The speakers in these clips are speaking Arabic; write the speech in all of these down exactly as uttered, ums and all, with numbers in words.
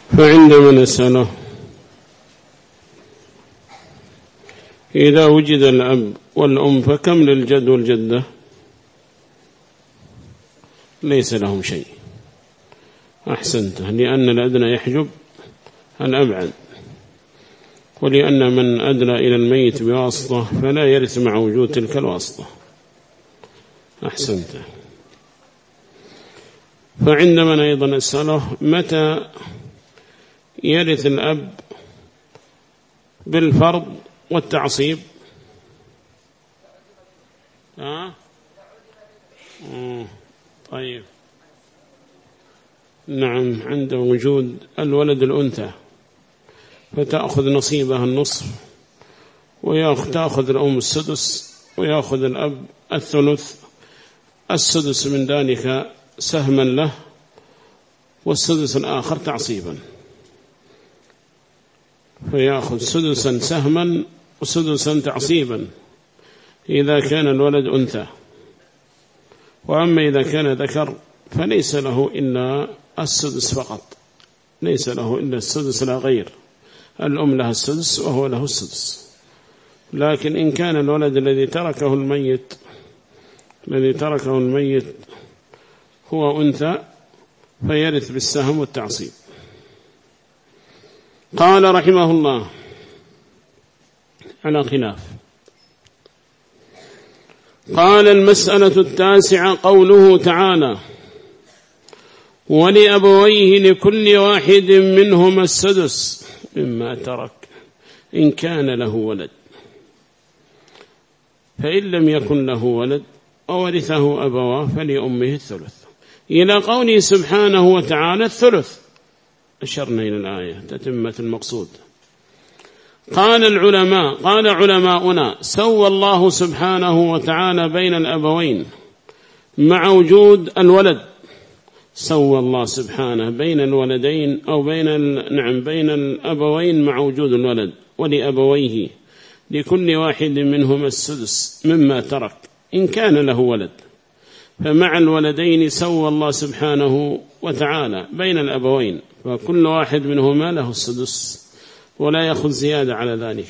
فعندما نسأله إذا وجد الأب والأم فكم للجد والجدة؟ ليس لهم شيء. أحسنته، لأن الأدنى يحجب الأبعد، ولأن من أدنى إلى الميت بواسطة فلا يرث مع وجود تلك الواسطة. أحسنته. فعندما أيضا نسأله متى يرث الأب بالفرض والتعصيب؟ آه؟ طيب، نعم، عند وجود الولد الأنثى فتأخذ نصيبها النصف، وتأخذ الأم السدس، ويأخذ الأب الثلث، السدس من ذلك سهما له، والسدس الآخر تعصيبا، فيأخذ سدسا سهما وسدسا تعصيبا إذا كان الولد أنثى. وأما إذا كان ذكر فليس له إلا السدس فقط، ليس له إلا السدس لا غير. الأم لها السدس وهو له السدس. لكن إن كان الولد الذي تركه الميت الذي تركه الميت هو أنثى فيرث بالسهم والتعصيب. قال رحمه الله على خلاف. قال المسألة التاسعة قوله تعالى ولأبويه لكل واحد منهما السدس مما ترك إن كان له ولد، فإن لم يكن له ولد وورثه أبواه فلأمه الثلث، إلى قوله سبحانه وتعالى الثلث. أشرنا إلى الآية تتمة المقصود. قال العلماء قال علماؤنا سوى الله سبحانه وتعالى بين الأبوين مع وجود الولد. سوى الله سبحانه بين الولدين أو بين نعم بين الأبوين مع وجود الولد. ولأبويه لكل واحد منهما السدس مما ترك إن كان له ولد، فمع الولدين سوى الله سبحانه وتعالى بين الأبوين، فكل واحد منهما له السدس ولا يأخذ زيادة على ذلك.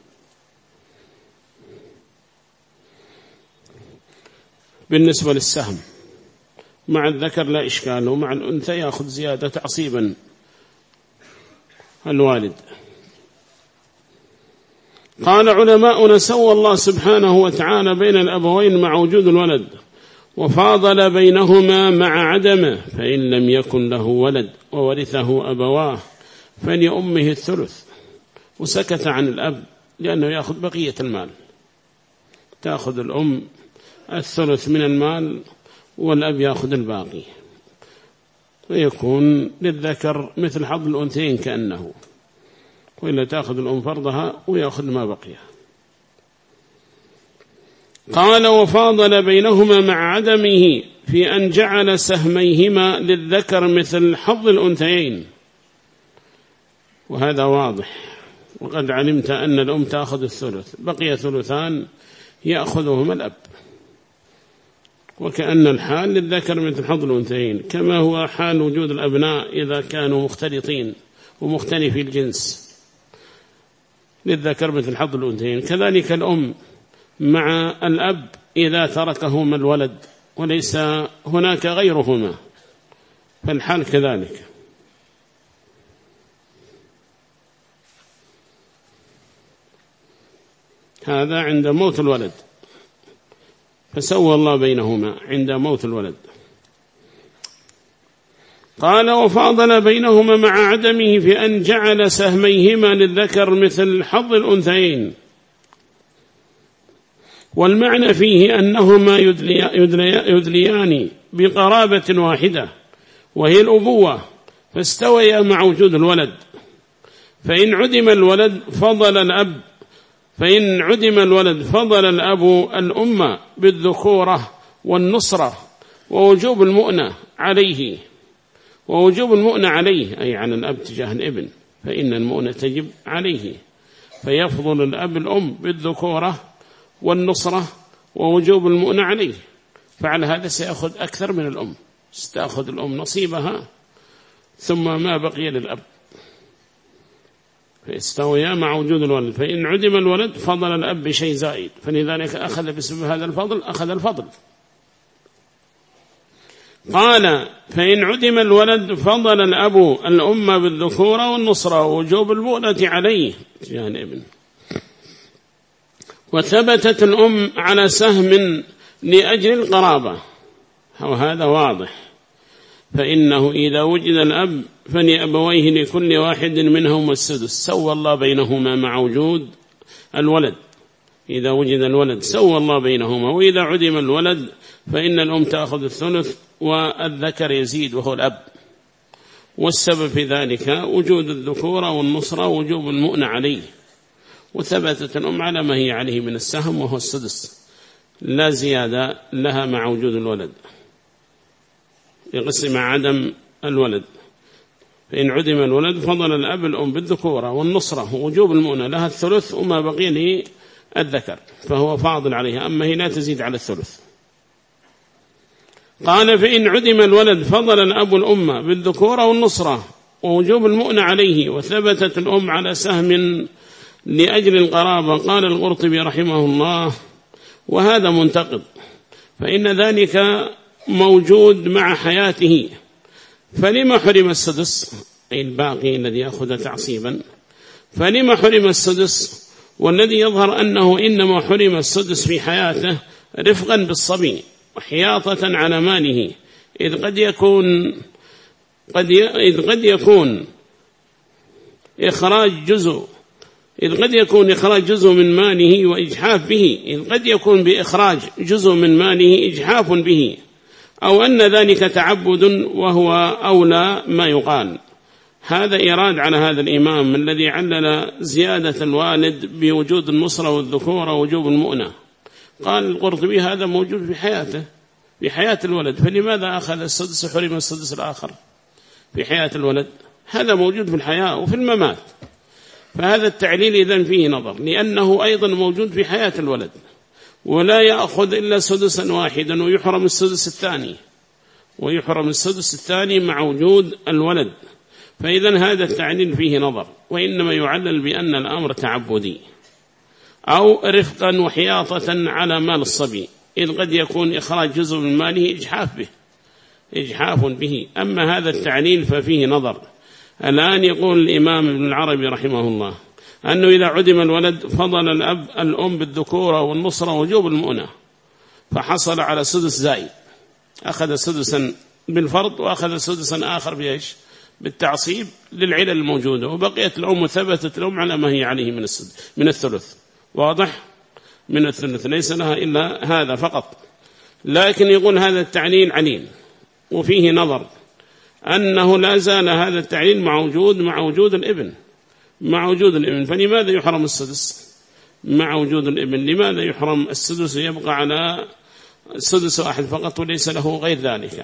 بالنسبة للسهم مع الذكر لا إشكال، ومع الأنثى يأخذ زيادة تعصيبا الوالد. قال علماؤنا سوى الله سبحانه وتعالى بين الأبوين مع وجود الولد، وفاضل بينهما مع عدمه، فإن لم يكن له ولد وورثه أبواه فلأمه الثلث، وسكت عن الأب لأنه يأخذ بقية المال. تأخذ الأم الثلث من المال والأب يأخذ الباقي، ويكون للذكر مثل حظ الأنثيين كأنه، وإلا تأخذ الأم فرضها ويأخذ ما بقي. قال وفاضل بينهما مع عدمه في أن جعل سهميهما للذكر مثل حظ الأنثيين، وهذا واضح. وقد علمت أن الأم تأخذ الثلث، بقي ثلثان يأخذهما الأب، وكأن الحال للذكر مثل حظ الأنثيين، كما هو حال وجود الأبناء إذا كانوا مختلطين ومختلفي الجنس، للذكر مثل حظ الأنثيين. كذلك الأم مع الأب إذا تركهما الولد وليس هناك غيرهما فالحال كذلك. هذا عند موت الولد، فسوى الله بينهما عند موت الولد. قال وفاضل بينهما مع عدمه في أن جعل سهميهما للذكر مثل حظ الأنثيين، والمعنى فيه أنهما يدلي يدلي يدليان بقرابة واحدة وهي الأبوة، فاستويا مع وجود الولد. فإن عدم الولد فضل الأب فإن عدم الولد فضل الأب الأم بالذكورة والنصرة ووجوب المؤنة عليه ووجوب المؤنة عليه أي على الأب تجاه الابن، فإن المؤنة تجب عليه، فيفضل الأب الأم بالذكورة والنصرة ووجوب المؤنة عليه. فعلى هذا سيأخذ أكثر من الأم، ستأخذ الأم نصيبها ثم ما بقي للأب. فيستويا مع وجود الولد. فإن عدم الولد فضل الأب بشيء زائد، فلذلك أخذ بسبب هذا الفضل أخذ الفضل. قال فإن عدم الولد فضل الأب الأم بالذكورة والنصرة ووجوب المؤنة عليه يعني ابن. وثبتت الأم على سهم لأجل القرابة، وهذا واضح. فإنه إذا وجد الأب فلأبويه لكل واحد منهم السدس، سوى الله بينهما مع وجود الولد. إذا وجد الولد سوى الله بينهما. وإذا عدم الولد فإن الأم تأخذ الثلث والذكر يزيد وهو الأب. والسبب في ذلك وجود الذكورة والنصرة ووجوب المؤنة عليه. وثبتت الأم على ما هي عليه من السهم وهو السدس لا زيادة لها مع وجود الولد، يقسم عدم الولد. فإن عدم الولد فضل الأب الأم بالذكورة والنصرة ووجوب المؤنة لها الثلث وما بقي له الذكر، فهو فاضل عليها، أما هي لا تزيد على الثلث. قال فإن عدم الولد فضل الأب الأم بالذكورة والنصرة ووجوب المؤنة عليه. وثبتت الأم على سهم لأجل القرابة. قال القرطبي رحمه الله وهذا منتقد، فإن ذلك موجود مع حياته، فلما حرم السدس أي الباقي الذي يأخذ تعصيبا؟ فلما حرم السدس؟ والذي يظهر أنه إنما حرم السدس في حياته رفقا بالصبي وحياطة على ماله، إذ قد يكون قد إذ قد يكون إخراج جزء إذ قد يكون إخراج جزء من ماله وإجحاف به إذ قد يكون بإخراج جزء من ماله إجحاف به، أو أن ذلك تعبد وهو أولى ما يقال. هذا إيراد على هذا الإمام الذي علل زيادة الوالد بوجود النصرة والذكورة ووجوب المؤنة. قال القرطبي هذا موجود في حياته في حياة الولد، فلماذا أخذ السدس وحرم السدس الآخر في حياة الولد؟ هذا موجود في الحياة وفي الممات. فهذا التعليل إذن فيه نظر، لأنه أيضا موجود في حياة الولد، ولا يأخذ إلا سدسا واحدا ويحرم السدس الثاني ويحرم السدس الثاني مع وجود الولد. فإذن هذا التعليل فيه نظر، وإنما يعلل بأن الأمر تعبدي أو رفقا وحياطة على مال الصبي، إذ قد يكون إخراج جزء من ماله إجحاف به إجحاف به. أما هذا التعليل ففيه نظر. الآن يقول الإمام ابن العربي رحمه الله أنه إذا عدم الولد فضل الأب الأم بالذكورة والنصرة ووجوب المؤنة، فحصل على سدس زائد، أخذ سدسا بالفرض وأخذ سدسا آخر بإيش؟ بالتعصيب للعلل الموجودة، وبقيت الأم ثبتت الأم على ما هي عليه من من الثلث. واضح؟ من الثلث ليس لها إلا هذا فقط. لكن يقول هذا التعليل عليل وفيه نظر، أنه لا زال هذا التعليل مع وجود مع وجود الابن مع وجود الابن. فلماذا يحرم السدس مع وجود الابن؟ لماذا يحرم السدس ويبقى على السدس واحد فقط وليس له غير ذلك؟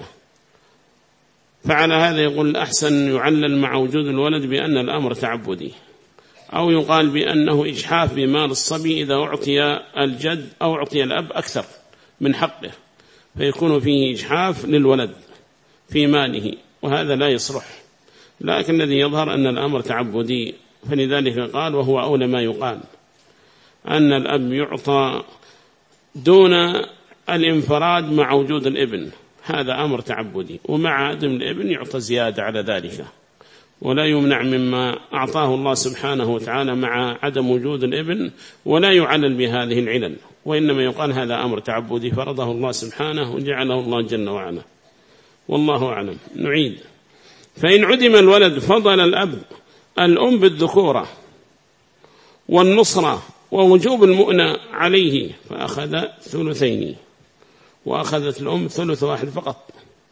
فعلى هذا يقول الأحسن يعلل مع وجود الولد بأن الأمر تعبدي، أو يقال بأنه إجحاف بمال الصبي إذا أعطي الجد أو أعطي الأب أكثر من حقه، فيكون فيه إجحاف للولد في ماله، وهذا لا يصلح. لكن الذي يظهر أن الأمر تعبدي، فلذلك قال وهو أولى ما يقال أن الأب يعطى دون الانفراد مع وجود الابن، هذا أمر تعبدي، ومع عدم الابن يعطى زيادة على ذلك، ولا يمنع مما أعطاه الله سبحانه وتعالى مع عدم وجود الابن، ولا يعلل بهذه العلل، وإنما يقال هذا أمر تعبدي فرضه الله سبحانه وجعله الله جل وعلا. والله أعلم. نعيد. فإن عدم الولد فضل الأب الأم بالذكورة والنصرة ووجوب المؤنة عليه، فأخذ ثلثين وأخذت الأم ثلث واحد فقط.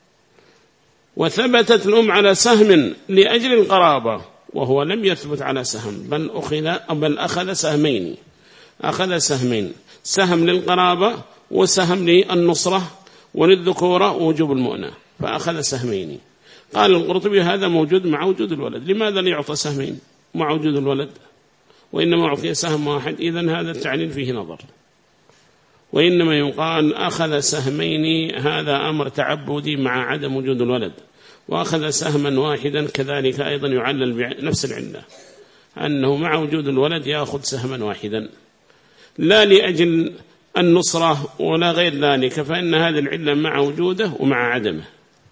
وثبتت الأم على سهم لأجل القرابة، وهو لم يثبت على سهم، بل أخذ بل أخذ سهمين أخذ سهمين سهم للقرابة وسهم للنصرة وللذكورة ووجوب المؤنة، فأخذ سهمين. قال القرطبي هذا موجود مع وجود الولد، لماذا لا يعطى سهمين مع وجود الولد وإنما أعطي سهم واحد؟ إذن هذا التعليل فيه نظر، وإنما يقال أخذ سهمين، هذا أمر تعبدي مع عدم وجود الولد، وأخذ سهما واحدا كذلك أيضا يعلل بنفس العلة. أنه مع وجود الولد يأخذ سهما واحدا، لا لأجل النصرة ولا غير ذلك، فإن هذه العلة مع وجوده ومع عدمه.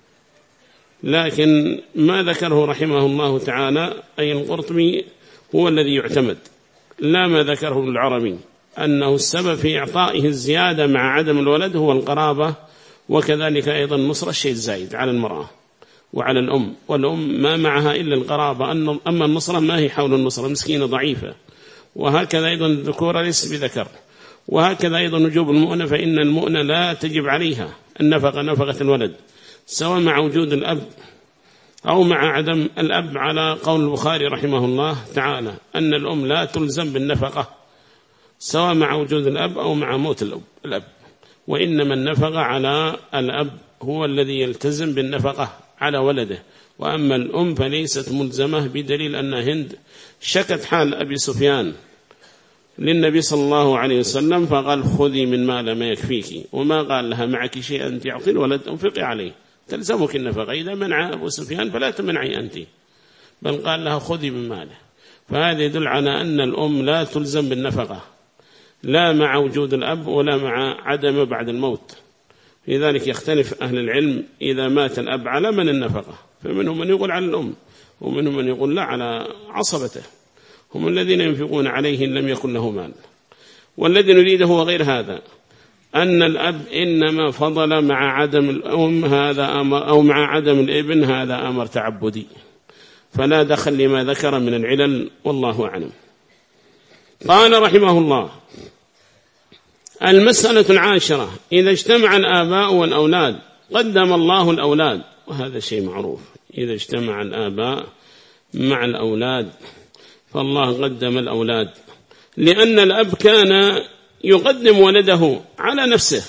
لكن ما ذكره رحمه الله تعالى أي القرطبي هو الذي يعتمد، لا ما ذكره العربي، أنه السبب في إعطائه الزيادة مع عدم الولد هو القرابة، وكذلك أيضا نصر الشيء الزايد على المرأة وعلى الأم، والأم ما معها إلا القرابة، أما النصرة ما هي حول النصرة، مسكينة ضعيفة. وهكذا أيضا الذكورة ليس بذكر، وهكذا أيضا وجوب المؤنة، فإن المؤنة لا تجب عليها النفقة نفقة الولد، سواء مع وجود الأب أو مع عدم الأب، على قول البخاري رحمه الله تعالى أن الأم لا تلزم بالنفقة سواء مع وجود الأب أو مع موت الأب، وإنما النفقة على الأب هو الذي يلتزم بالنفقة على ولده، وأما الأم فليست ملزمة، بدليل أن هند شكت حال أبي سفيان للنبي صلى الله عليه وسلم فقال خذي من مال ما يكفيك، وما قال لها معك شيء أنت تعطي الولد أنفقي عليه تلزمك النفقة، إذا منع أبو سفيان فلا تمنعي أنت، بل قال لها خذي من ماله. فهذا يدل على أن الأم لا تلزم بالنفقة لا مع وجود الأب ولا مع عدم بعد الموت. لذلك يختلف أهل العلم إذا مات الأب على من النفقة، فمنهم من يقول على الأم ومنهم من يقول لا على عصبته، هم الذين ينفقون عليه إن لم يكن له مال. والذي نريده هو غير هذا، أن الأب إنما فضل مع عدم الأم هذا أمر، أو مع عدم الابن هذا أمر تعبدي، فلا دخل لما ذكر من العلل، والله أعلم. قال رحمه الله: المسألة العاشرة: إذا اجتمع الآباء والأولاد قدم الله الأولاد، وهذا شيء معروف، إذا اجتمع الآباء مع الأولاد فالله قدم الأولاد، لأن الأب كان يقدم ولده على نفسه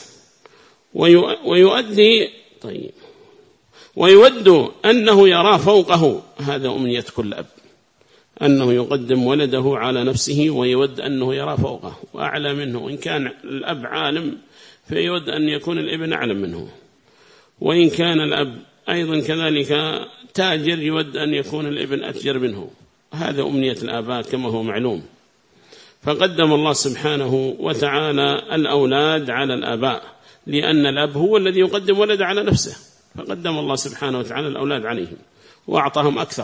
ويؤدي طيب ويود أنه يرى فوقه، هذا أمنية كل أب، أنه يقدم ولده على نفسه ويود أنه يرى فوقه وأعلى منه، إن كان الأب عالم فيود أن يكون الابن أعلم منه، وإن كان الأب أيضا كذلك تاجر يود أن يكون الابن أتجر منه، هذا أمنية الآباء كما هو معلوم. فقدم الله سبحانه وتعالى الأولاد على الآباء، لأن الأب هو الذي يقدم ولد على نفسه، فقدم الله سبحانه وتعالى الأولاد عليهم وأعطاهم أكثر.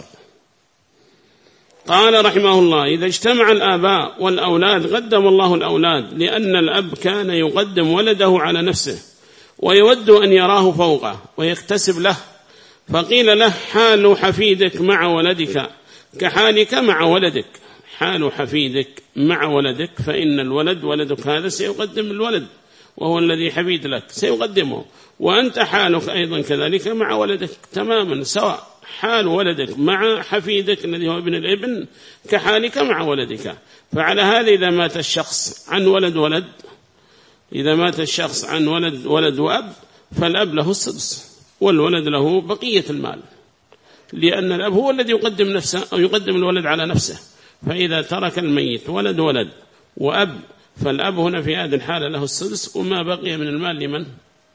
قال رحمه الله: إذا اجتمع الآباء والأولاد قدم الله الأولاد، لأن الأب كان يقدم ولده على نفسه ويود أن يراه فوقه ويكتسب له، فقيل له: حال حفيدك مع ولدك كحالك مع ولدك، حال حفيدك مع ولدك، فإن الولد ولدك هذا سيقدم الولد وهو الذي حفيد لك سيقدمه، وأنت حالك أيضا كذلك مع ولدك تماما سواء، حال ولدك مع حفيدك الذي هو ابن الابن كحالك مع ولدك. فعلى هذا إذا مات الشخص عن ولد ولد إذا مات الشخص عن ولد ولد وأب فالأب له السدس والولد له بقية المال، لأن الأب هو الذي يقدم نفسه أو يقدم الولد على نفسه. فإذا ترك الميت ولد ولد وأب فالأب هنا في هذه الحالة له السدس، وما بقي من المال لمن؟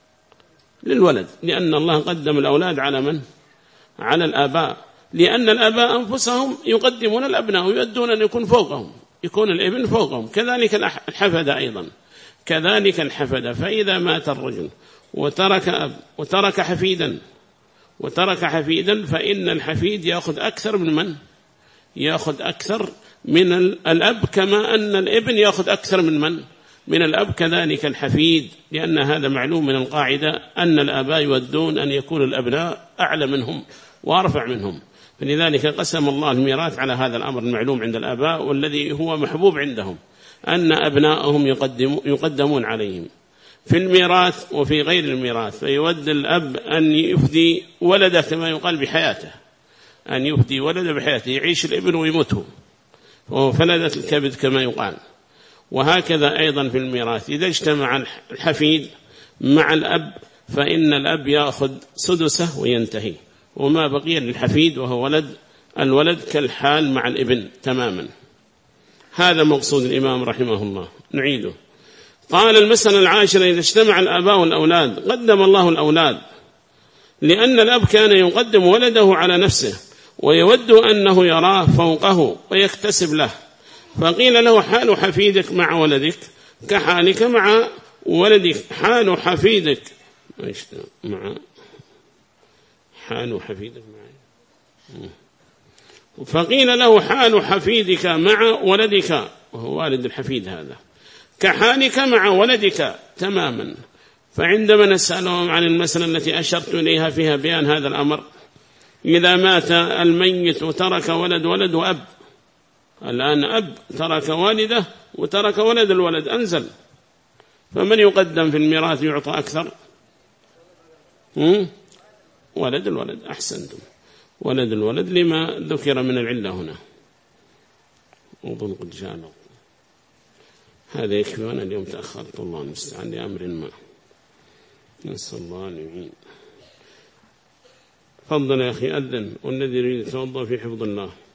للولد، لأن الله قدم الأولاد على من؟ على الآباء، لأن الآباء أنفسهم يقدمون الأبناء ويؤدون أن يكون فوقهم، يكون الابن فوقهم، كذلك الحفدة أيضا، كذلك الحفدة. فإذا مات الرجل وترك أب وترك حفيدا وترك حفيدا فإن الحفيد يأخذ أكثر من من؟ يأخذ أكثر من الأب، كما أن الابن يأخذ أكثر من من؟ من الأب، كذلك الحفيد، لأن هذا معلوم من القاعدة أن الآباء يودون أن يكون الأبناء أعلى منهم وأرفع منهم، فلذلك قسم الله الميراث على هذا الأمر المعلوم عند الآباء، والذي هو محبوب عندهم أن أبناءهم يقدمون عليهم في الميراث وفي غير الميراث، فيود الأب أن يفدي ولده كما يقال بحياته، أن يفدي ولده بحياته، يعيش الابن ويموته، وهو فلذة الكبد كما يقال. وهكذا أيضا في الميراث إذا اجتمع الحفيد مع الأب فإن الأب يأخذ سدسه وينتهي، وما بقي للحفيد وهو ولد الولد كالحال مع الابن تماما. هذا مقصود الإمام رحمه الله. نعيده. قال: المسألة العاشرة: إذا اجتمع الآباء والأولاد قدم الله الأولاد، لأن الأب كان يقدم ولده على نفسه ويود أنه يراه فوقه ويكتسب له، فقيل له حال حفيدك مع ولدك كحالك مع ولدك. حال حفيدك مع حال حفيدك معي فقيل له حال حفيدك مع ولدك، وهو والد الحفيد هذا، كحالك مع ولدك تماما. فعندما نسألهم عن المسألة التي أشرت إليها فيها بيان هذا الأمر، إذا مات الميت وترك ولد ولد وأب، الآن أب ترك والده وترك ولد الولد أنزل، فمن يقدم في الميراث يعطى أكثر؟ ولد الولد. أحسنتم، ولد الولد لما ذكر من العلة هنا. أظن قد جاءنا هذا يكفي، وأنا اليوم تأخرت الله المستعان لأمر ما، نسأل الله أن يعين. فضل يا أخي أذن، والذي يريد يتوضأ في حفظ الله.